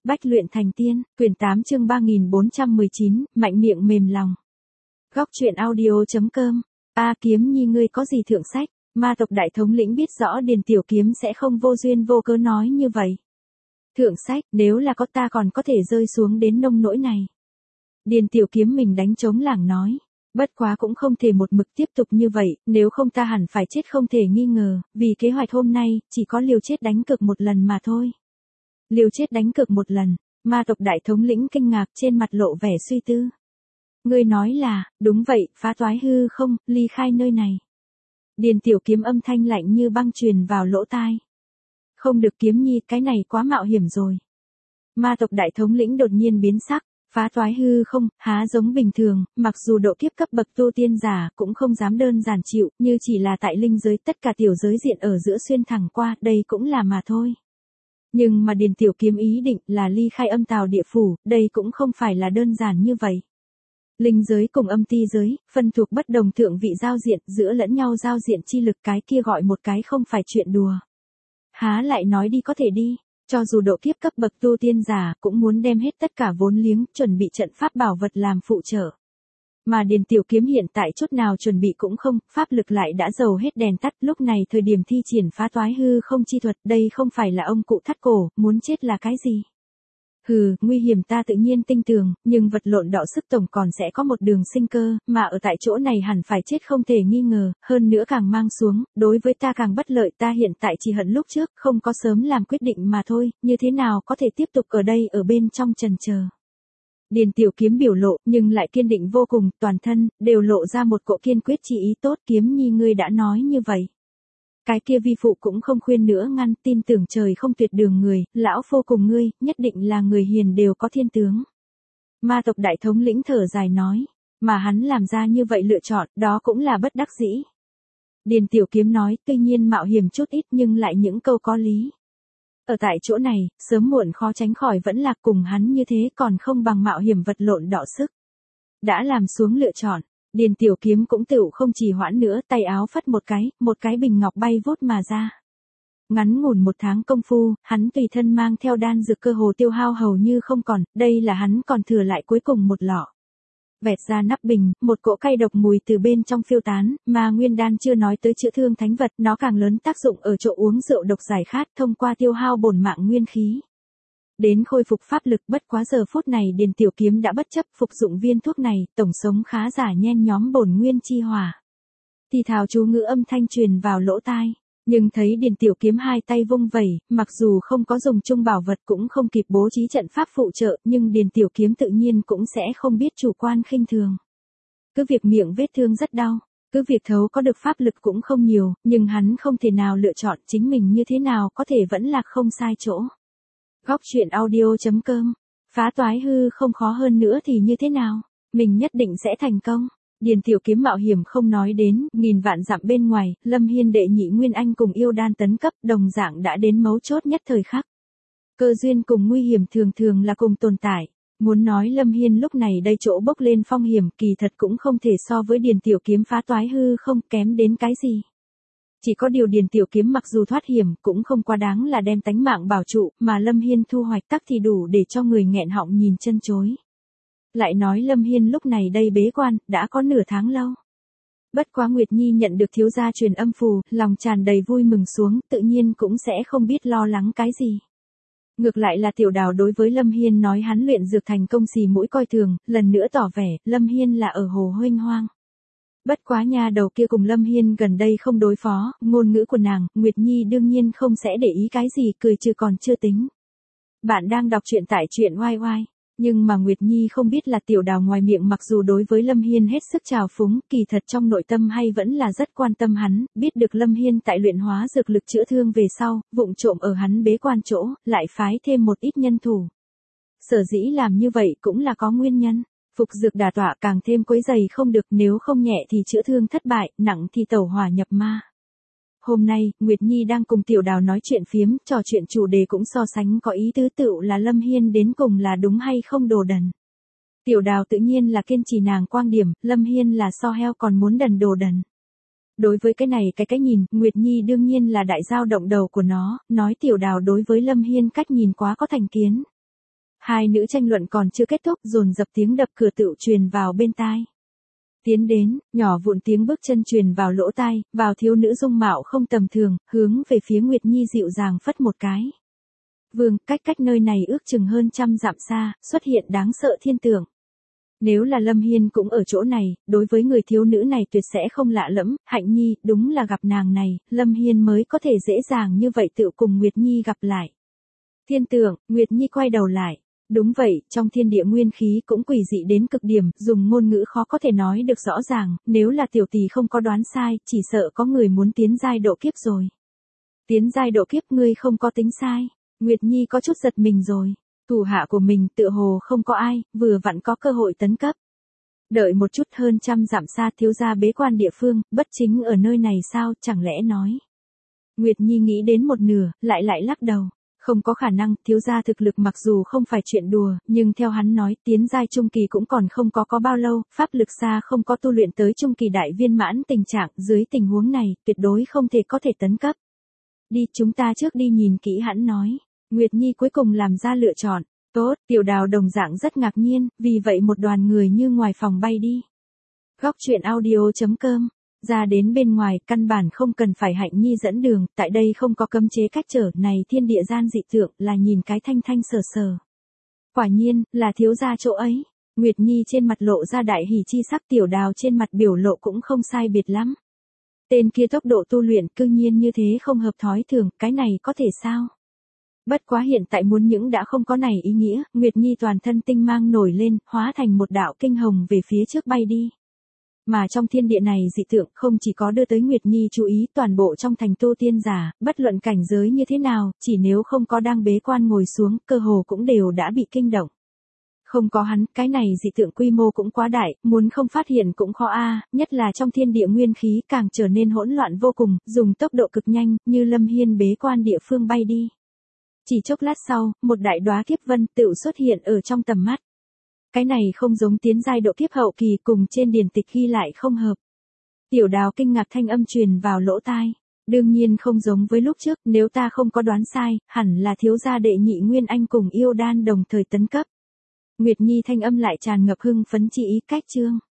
Bách luyện thành tiên, quyển 8 chương 3419, mạnh miệng mềm lòng. Góc truyện audio.com. Kiếm Nhi ngươi có gì thượng sách, ma tộc đại thống lĩnh biết rõ Điền Tiểu Kiếm sẽ không vô duyên vô cớ nói như vậy. Thượng sách, nếu là có ta còn có thể rơi xuống đến nông nỗi này. Điền Tiểu Kiếm mình đánh trống lảng nói. Bất quá cũng không thể một mực tiếp tục như vậy, nếu không ta hẳn phải chết không thể nghi ngờ, vì kế hoạch hôm nay, chỉ có liều chết đánh cược một lần mà thôi. Liều chết đánh cược một lần, ma tộc đại thống lĩnh kinh ngạc trên mặt lộ vẻ suy tư. Ngươi nói là, đúng vậy, phá toái hư không, ly khai nơi này. Điền Tiểu Kiếm âm thanh lạnh như băng truyền vào lỗ tai. Không được Kiếm Nhi, cái này quá mạo hiểm rồi. Ma tộc đại thống lĩnh đột nhiên biến sắc. Phá toái hư không, há giống bình thường, mặc dù độ kiếp cấp bậc tu tiên giả cũng không dám đơn giản chịu, như chỉ là tại linh giới tất cả tiểu giới diện ở giữa xuyên thẳng qua, đây cũng là mà thôi. Nhưng mà Điền Tiểu Kiếm ý định là ly khai âm tào địa phủ, đây cũng không phải là đơn giản như vậy. Linh giới cùng âm ti giới, phân thuộc bất đồng thượng vị giao diện, giữa lẫn nhau giao diện chi lực cái kia gọi một cái không phải chuyện đùa. Há lại nói đi có thể đi. Cho dù độ kiếp cấp bậc tu tiên giả cũng muốn đem hết tất cả vốn liếng chuẩn bị trận pháp bảo vật làm phụ trợ. Mà Điền Tiểu Kiếm hiện tại chút nào chuẩn bị cũng không, pháp lực lại đã dầu hết đèn tắt, lúc này thời điểm thi triển phá toái hư không chi thuật, đây không phải là ông cụ thắt cổ, muốn chết là cái gì? Hừ, nguy hiểm ta tự nhiên tinh tường, nhưng vật lộn đọ sức tổng còn sẽ có một đường sinh cơ, mà ở tại chỗ này hẳn phải chết không thể nghi ngờ, hơn nữa càng mang xuống, đối với ta càng bất lợi, ta hiện tại chỉ hận lúc trước, không có sớm làm quyết định mà thôi, như thế nào có thể tiếp tục ở đây ở bên trong trần chờ. Điền Tiểu Kiếm biểu lộ, nhưng lại kiên định vô cùng, toàn thân, đều lộ ra một cỗ kiên quyết chỉ ý tốt. Kiếm Nhi ngươi đã nói như vậy. Cái kia vi phụ cũng không khuyên nữa ngăn, tin tưởng trời không tuyệt đường người, lão phu cùng ngươi, nhất định là người hiền đều có thiên tướng. Ma tộc đại thống lĩnh thở dài nói, mà hắn làm ra như vậy lựa chọn, đó cũng là bất đắc dĩ. Điền Tiểu Kiếm nói, tuy nhiên mạo hiểm chút ít nhưng lại những câu có lý. Ở tại chỗ này, sớm muộn khó tránh khỏi vẫn là cùng hắn như thế còn không bằng mạo hiểm vật lộn đọ sức. Đã làm xuống lựa chọn. Điền Tiểu Kiếm cũng tựu không trì hoãn nữa, tay áo phất một cái bình ngọc bay vút mà ra. Ngắn ngủn một tháng công phu, hắn tùy thân mang theo đan dược cơ hồ tiêu hao hầu như không còn, đây là hắn còn thừa lại cuối cùng một lọ. Vẹt ra nắp bình, một cỗ cay độc mùi từ bên trong phiêu tán, mà nguyên đan chưa nói tới chữa thương thánh vật, nó càng lớn tác dụng ở chỗ uống rượu độc giải khát thông qua tiêu hao bổn mạng nguyên khí. Đến khôi phục pháp lực, bất quá giờ phút này Điền Tiểu Kiếm đã bất chấp phục dụng viên thuốc này, tổng sống khá giả nhen nhóm bổn nguyên chi hỏa. Thì thào chú ngữ âm thanh truyền vào lỗ tai, nhưng thấy Điền Tiểu Kiếm hai tay vung vẩy, mặc dù không có dùng chung bảo vật cũng không kịp bố trí trận pháp phụ trợ, nhưng Điền Tiểu Kiếm tự nhiên cũng sẽ không biết chủ quan khinh thường. Cứ việc miệng vết thương rất đau, cứ việc thấu có được pháp lực cũng không nhiều, nhưng hắn không thể nào lựa chọn chính mình như thế nào có thể vẫn là không sai chỗ. Góc truyện audio.com. Phá toái hư không khó hơn nữa thì như thế nào? Mình nhất định sẽ thành công. Điền Tiểu Kiếm mạo hiểm không nói đến, nghìn vạn dặm bên ngoài, Lâm Hiên đệ nhị Nguyên Anh cùng yêu đan tấn cấp đồng dạng đã đến mấu chốt nhất thời khắc. Cơ duyên cùng nguy hiểm thường thường là cùng tồn tại. Muốn nói Lâm Hiên lúc này đây chỗ bốc lên phong hiểm kỳ thật cũng không thể so với Điền Tiểu Kiếm phá toái hư không kém đến cái gì. Chỉ có điều Điền Tiểu Kiếm mặc dù thoát hiểm cũng không quá đáng là đem tánh mạng bảo trụ, mà Lâm Hiên thu hoạch tắc thì đủ để cho người nghẹn họng nhìn chân chối. Lại nói Lâm Hiên lúc này đây bế quan, đã có nửa tháng lâu. Bất quá Nguyệt Nhi nhận được thiếu gia truyền âm phù, lòng tràn đầy vui mừng xuống, tự nhiên cũng sẽ không biết lo lắng cái gì. Ngược lại là Tiểu Đào đối với Lâm Hiên nói hắn luyện dược thành công xì mũi coi thường, lần nữa tỏ vẻ, Lâm Hiên là ở hồ huênh hoang. Bất quá nha đầu kia cùng Lâm Hiên gần đây không đối phó, ngôn ngữ của nàng, Nguyệt Nhi đương nhiên không sẽ để ý cái gì, cười trừ còn chưa tính. Bạn đang đọc truyện tại truyện YY, nhưng mà Nguyệt Nhi không biết là Tiểu Đào ngoài miệng mặc dù đối với Lâm Hiên hết sức trào phúng, kỳ thật trong nội tâm hay vẫn là rất quan tâm hắn, biết được Lâm Hiên tại luyện hóa dược lực chữa thương về sau, vụng trộm ở hắn bế quan chỗ, lại phái thêm một ít nhân thủ. Sở dĩ làm như vậy cũng là có nguyên nhân. Phục dược đả tọa càng thêm quấy dày không được, nếu không nhẹ thì chữa thương thất bại, nặng thì tẩu hỏa nhập ma. Hôm nay, Nguyệt Nhi đang cùng Tiểu Đào nói chuyện phiếm, trò chuyện chủ đề cũng so sánh có ý tứ tựu là Lâm Hiên đến cùng là đúng hay không đồ đần. Tiểu Đào tự nhiên là kiên trì nàng quan điểm, Lâm Hiên là so heo còn muốn đần đồ đần. Đối với cái này cái nhìn, Nguyệt Nhi đương nhiên là đại dao động đầu của nó, nói Tiểu Đào đối với Lâm Hiên cách nhìn quá có thành kiến. Hai nữ tranh luận còn chưa kết thúc, dồn dập tiếng đập cửa tựu truyền vào bên tai. Tiến đến, nhỏ vụn tiếng bước chân truyền vào lỗ tai, vào thiếu nữ dung mạo không tầm thường, hướng về phía Nguyệt Nhi dịu dàng phất một cái. Vương, cách nơi này ước chừng hơn 100 dặm xa, xuất hiện đáng sợ thiên tượng. Nếu là Lâm Hiên cũng ở chỗ này, đối với người thiếu nữ này tuyệt sẽ không lạ lẫm, Hạnh Nhi, đúng là gặp nàng này, Lâm Hiên mới có thể dễ dàng như vậy tự cùng Nguyệt Nhi gặp lại. Thiên tượng, Nguyệt Nhi quay đầu lại. Đúng vậy, trong thiên địa nguyên khí cũng quỷ dị đến cực điểm, dùng ngôn ngữ khó có thể nói được rõ ràng, nếu là tiểu tỷ không có đoán sai, chỉ sợ có người muốn tiến giai độ kiếp rồi. Tiến giai độ kiếp ngươi không có tính sai, Nguyệt Nhi có chút giật mình rồi, thủ hạ của mình tựa hồ không có ai, vừa vặn có cơ hội tấn cấp. Đợi một chút, hơn 100 dặm xa thiếu gia bế quan địa phương, bất chính ở nơi này sao, chẳng lẽ nói. Nguyệt Nhi nghĩ đến một nửa, lại lắc đầu. Không có khả năng, thiếu gia thực lực mặc dù không phải chuyện đùa, nhưng theo hắn nói, tiến giai trung kỳ cũng còn không có bao lâu, pháp lực xa không có tu luyện tới trung kỳ đại viên mãn tình trạng, dưới tình huống này, tuyệt đối không thể có thể tấn cấp. Đi, chúng ta trước đi nhìn kỹ, hắn nói. Nguyệt Nhi cuối cùng làm ra lựa chọn. Tốt, Tiểu Đào đồng dạng rất ngạc nhiên, vì vậy một đoàn người như ngoài phòng bay đi. Góc truyện audio.com. Ra đến bên ngoài, căn bản không cần phải Hạnh Nhi dẫn đường, tại đây không có cấm chế cách trở, này thiên địa gian dị tượng, là nhìn cái thanh sờ. Quả nhiên, là thiếu gia chỗ ấy. Nguyệt Nhi trên mặt lộ ra đại hỉ chi sắc, Tiểu Đào trên mặt biểu lộ cũng không sai biệt lắm. Tên kia tốc độ tu luyện cương nhiên như thế không hợp thói thường, cái này có thể sao? Bất quá hiện tại muốn những đã không có này ý nghĩa, Nguyệt Nhi toàn thân tinh mang nổi lên, hóa thành một đạo kinh hồng về phía trước bay đi. Mà trong thiên địa này dị tượng không chỉ có đưa tới Nguyệt Nhi chú ý, toàn bộ trong thành tu tiên giả, bất luận cảnh giới như thế nào, chỉ nếu không có đang bế quan ngồi xuống, cơ hồ cũng đều đã bị kinh động. Không có hắn, cái này dị tượng quy mô cũng quá đại, muốn không phát hiện cũng khó nhất là trong thiên địa nguyên khí càng trở nên hỗn loạn vô cùng, dùng tốc độ cực nhanh, như Lâm Hiên bế quan địa phương bay đi. Chỉ chốc lát sau, một đại đóa kiếp vân tựu xuất hiện ở trong tầm mắt. Cái này không giống tiến giai độ kiếp hậu kỳ, cùng trên điển tịch ghi lại không hợp. Tiểu Đào kinh ngạc thanh âm truyền vào lỗ tai. Đương nhiên không giống với lúc trước, nếu ta không có đoán sai, hẳn là thiếu gia đệ nhị Nguyên Anh cùng yêu đan đồng thời tấn cấp. Nguyệt Nhi thanh âm lại tràn ngập hưng phấn chi ý, cách chương.